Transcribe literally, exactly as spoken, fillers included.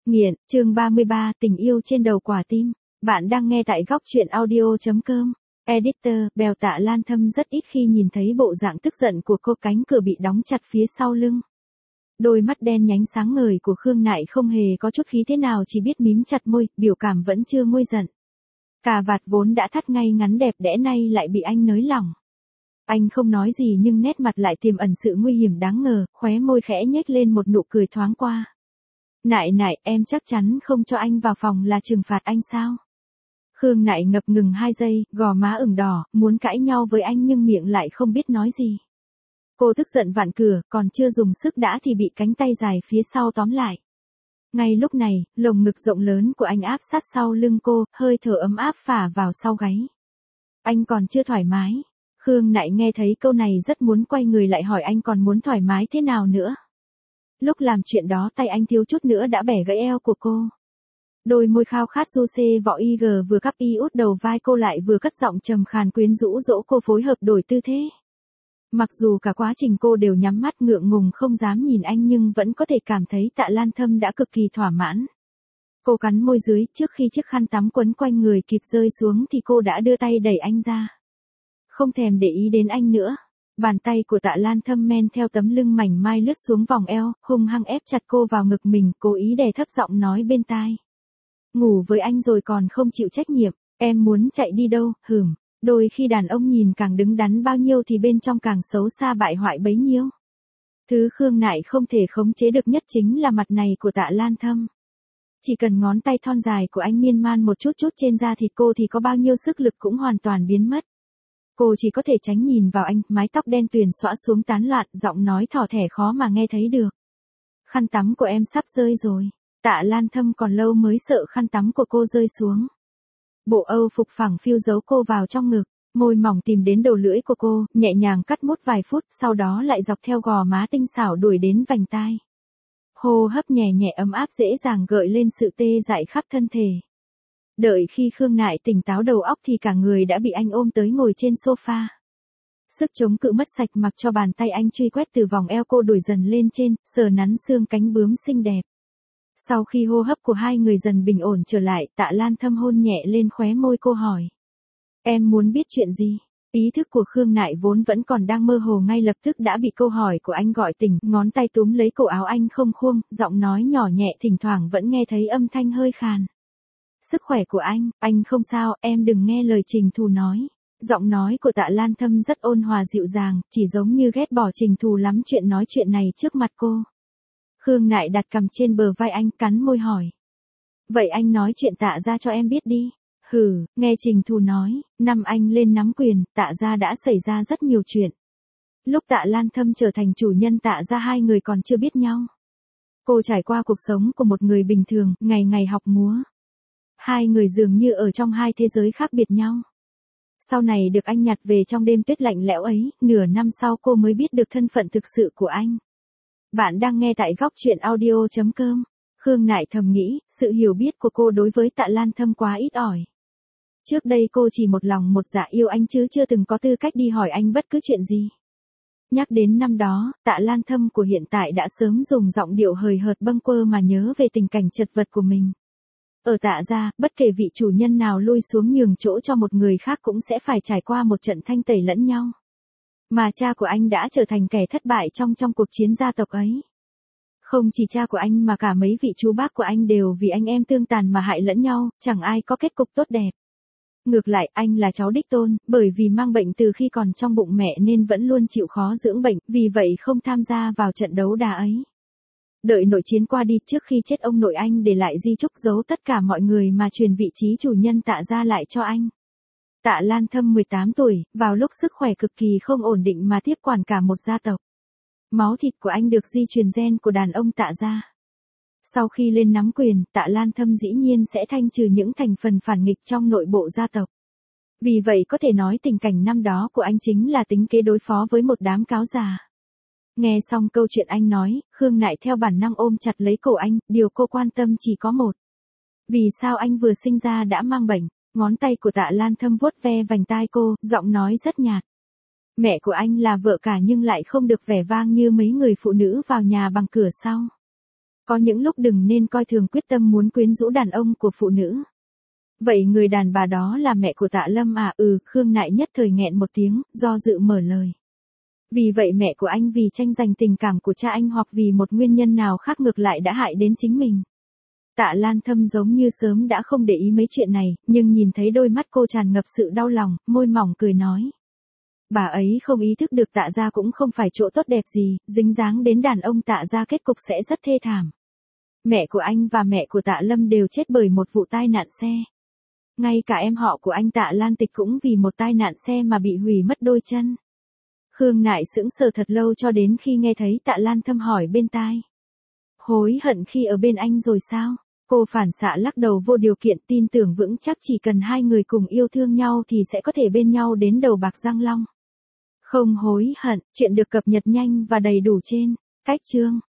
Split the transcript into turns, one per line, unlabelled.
Nghiện, chương ba mươi ba, tình yêu trên đầu quả tim. Bạn đang nghe tại góc truyện audio chấm com. Editor, Bèo Tạ Lan Thâm rất ít khi nhìn thấy bộ dạng tức giận của cô, cánh cửa bị đóng chặt phía sau lưng. Đôi mắt đen nhánh sáng ngời của Khương Nại không hề có chút khí thế nào, chỉ biết mím chặt môi, biểu cảm vẫn chưa nguôi giận. Cà vạt vốn đã thắt ngay ngắn đẹp đẽ nay lại bị anh nới lỏng. Anh không nói gì nhưng nét mặt lại tiềm ẩn sự nguy hiểm đáng ngờ, khóe môi khẽ nhếch lên một nụ cười thoáng qua. Nại nại, em chắc chắn không cho anh vào phòng là trừng phạt anh sao? Khương Nại ngập ngừng hai giây, gò má ửng đỏ, muốn cãi nhau với anh nhưng miệng lại không biết nói gì. Cô tức giận vặn cửa, còn chưa dùng sức đã thì bị cánh tay dài phía sau tóm lại. Ngay lúc này, lồng ngực rộng lớn của anh áp sát sau lưng cô, hơi thở ấm áp phả vào sau gáy. Anh còn chưa thoải mái. Khương Nại nghe thấy câu này rất muốn quay người lại hỏi anh còn muốn thoải mái thế nào nữa. Lúc làm chuyện đó tay anh thiếu chút nữa đã bẻ gãy eo của cô. Đôi môi khao khát du xê vỏ y gờ vừa cắp y út đầu vai cô lại vừa cất giọng trầm khàn quyến rũ dỗ cô phối hợp đổi tư thế. Mặc dù cả quá trình cô đều nhắm mắt ngượng ngùng không dám nhìn anh nhưng vẫn có thể cảm thấy Tạ Lan Thâm đã cực kỳ thỏa mãn. Cô cắn môi dưới, trước khi chiếc khăn tắm quấn quanh người kịp rơi xuống thì cô đã đưa tay đẩy anh ra. Không thèm để ý đến anh nữa. Bàn tay của Tạ Lan Thâm men theo tấm lưng mảnh mai lướt xuống vòng eo, hung hăng ép chặt cô vào ngực mình, cố ý đè thấp giọng nói bên tai. Ngủ với anh rồi còn không chịu trách nhiệm, em muốn chạy đi đâu, hửm. Đôi khi đàn ông nhìn càng đứng đắn bao nhiêu thì bên trong càng xấu xa bại hoại bấy nhiêu. Thứ Khương Nại không thể khống chế được nhất chính là mặt này của Tạ Lan Thâm. Chỉ cần ngón tay thon dài của anh miên man một chút chút trên da thịt cô thì có bao nhiêu sức lực cũng hoàn toàn biến mất. Cô chỉ có thể tránh nhìn vào anh, mái tóc đen tuyền xõa xuống tán loạn, giọng nói thỏ thẻ khó mà nghe thấy được. Khăn tắm của em sắp rơi rồi. Tạ Lan Thâm còn lâu mới sợ khăn tắm của cô rơi xuống. Bộ âu phục phẳng phiu giấu cô vào trong ngực, môi mỏng tìm đến đầu lưỡi của cô, nhẹ nhàng cắt mút vài phút, sau đó lại dọc theo gò má tinh xảo đuổi đến vành tai. Hô hấp nhẹ nhẹ ấm áp dễ dàng gợi lên sự tê dại khắp thân thể. Đợi khi Khương Nại tỉnh táo đầu óc thì cả người đã bị anh ôm tới ngồi trên sofa. Sức chống cự mất sạch mặc cho bàn tay anh truy quét từ vòng eo cô đuổi dần lên trên, sờ nắn xương cánh bướm xinh đẹp. Sau khi hô hấp của hai người dần bình ổn trở lại, Tạ Lan Thâm hôn nhẹ lên khóe môi cô hỏi. Em muốn biết chuyện gì? Ý thức của Khương Nại vốn vẫn còn đang mơ hồ ngay lập tức đã bị câu hỏi của anh gọi tỉnh, ngón tay túm lấy cổ áo anh không khuông, giọng nói nhỏ nhẹ thỉnh thoảng vẫn nghe thấy âm thanh hơi khàn. Sức khỏe của anh, anh không sao, em đừng nghe lời Trình Thù nói. Giọng nói của Tạ Lan Thâm rất ôn hòa dịu dàng, chỉ giống như ghét bỏ Trình Thù lắm chuyện nói chuyện này trước mặt cô. Khương Nại đặt cằm trên bờ vai anh, cắn môi hỏi. Vậy anh nói chuyện Tạ ra cho em biết đi. Hừ, nghe Trình Thù nói, năm anh lên nắm quyền, Tạ ra đã xảy ra rất nhiều chuyện. Lúc Tạ Lan Thâm trở thành chủ nhân Tạ ra hai người còn chưa biết nhau. Cô trải qua cuộc sống của một người bình thường, ngày ngày học múa. Hai người dường như ở trong hai thế giới khác biệt nhau. Sau này được anh nhặt về trong đêm tuyết lạnh lẽo ấy, nửa năm sau cô mới biết được thân phận thực sự của anh. Bạn đang nghe tại góc truyện audio chấm com. Khương Nại thầm nghĩ, sự hiểu biết của cô đối với Tạ Lan Thâm quá ít ỏi. Trước đây cô chỉ một lòng một dạ yêu anh chứ chưa từng có tư cách đi hỏi anh bất cứ chuyện gì. Nhắc đến năm đó, Tạ Lan Thâm của hiện tại đã sớm dùng giọng điệu hời hợt bâng quơ mà nhớ về tình cảnh chật vật của mình. Ở Tạ gia, bất kể vị chủ nhân nào lui xuống nhường chỗ cho một người khác cũng sẽ phải trải qua một trận thanh tẩy lẫn nhau. Mà cha của anh đã trở thành kẻ thất bại trong trong cuộc chiến gia tộc ấy. Không chỉ cha của anh mà cả mấy vị chú bác của anh đều vì anh em tương tàn mà hại lẫn nhau, chẳng ai có kết cục tốt đẹp. Ngược lại, anh là cháu đích tôn, bởi vì mang bệnh từ khi còn trong bụng mẹ nên vẫn luôn chịu khó dưỡng bệnh, vì vậy không tham gia vào trận đấu đá ấy. Đợi nội chiến qua đi, trước khi chết ông nội anh để lại di chúc giấu tất cả mọi người mà truyền vị trí chủ nhân Tạ ra lại cho anh. Tạ Lan Thâm mười tám tuổi, vào lúc sức khỏe cực kỳ không ổn định mà tiếp quản cả một gia tộc. Máu thịt của anh được di truyền gen của đàn ông Tạ gia. Sau khi lên nắm quyền, Tạ Lan Thâm dĩ nhiên sẽ thanh trừ những thành phần phản nghịch trong nội bộ gia tộc. Vì vậy có thể nói tình cảnh năm đó của anh chính là tính kế đối phó với một đám cáo già. Nghe xong câu chuyện anh nói, Khương Nại theo bản năng ôm chặt lấy cổ anh, điều cô quan tâm chỉ có một. Vì sao anh vừa sinh ra đã mang bệnh? Ngón tay của Tạ Lan Thâm vuốt ve vành tai cô, giọng nói rất nhạt. Mẹ của anh là vợ cả nhưng lại không được vẻ vang như mấy người phụ nữ vào nhà bằng cửa sau. Có những lúc đừng nên coi thường quyết tâm muốn quyến rũ đàn ông của phụ nữ. Vậy người đàn bà đó là mẹ của Tạ Lâm à? Ừ, Khương Nại nhất thời nghẹn một tiếng, do dự mở lời. Vì vậy mẹ của anh vì tranh giành tình cảm của cha anh hoặc vì một nguyên nhân nào khác ngược lại đã hại đến chính mình. Tạ Lan Thâm giống như sớm đã không để ý mấy chuyện này, nhưng nhìn thấy đôi mắt cô tràn ngập sự đau lòng, môi mỏng cười nói. Bà ấy không ý thức được Tạ gia cũng không phải chỗ tốt đẹp gì, dính dáng đến đàn ông Tạ gia kết cục sẽ rất thê thảm. Mẹ của anh và mẹ của Tạ Lâm đều chết bởi một vụ tai nạn xe. Ngay cả em họ của anh Tạ Lan Tịch cũng vì một tai nạn xe mà bị hủy mất đôi chân. Khương Nại sững sờ thật lâu cho đến khi nghe thấy Tạ Lan Thâm hỏi bên tai. Hối hận khi ở bên anh rồi sao? Cô phản xạ lắc đầu vô điều kiện, tin tưởng vững chắc chỉ cần hai người cùng yêu thương nhau thì sẽ có thể bên nhau đến đầu bạc răng long. Không hối hận, chuyện được cập nhật nhanh và đầy đủ trên cách chương.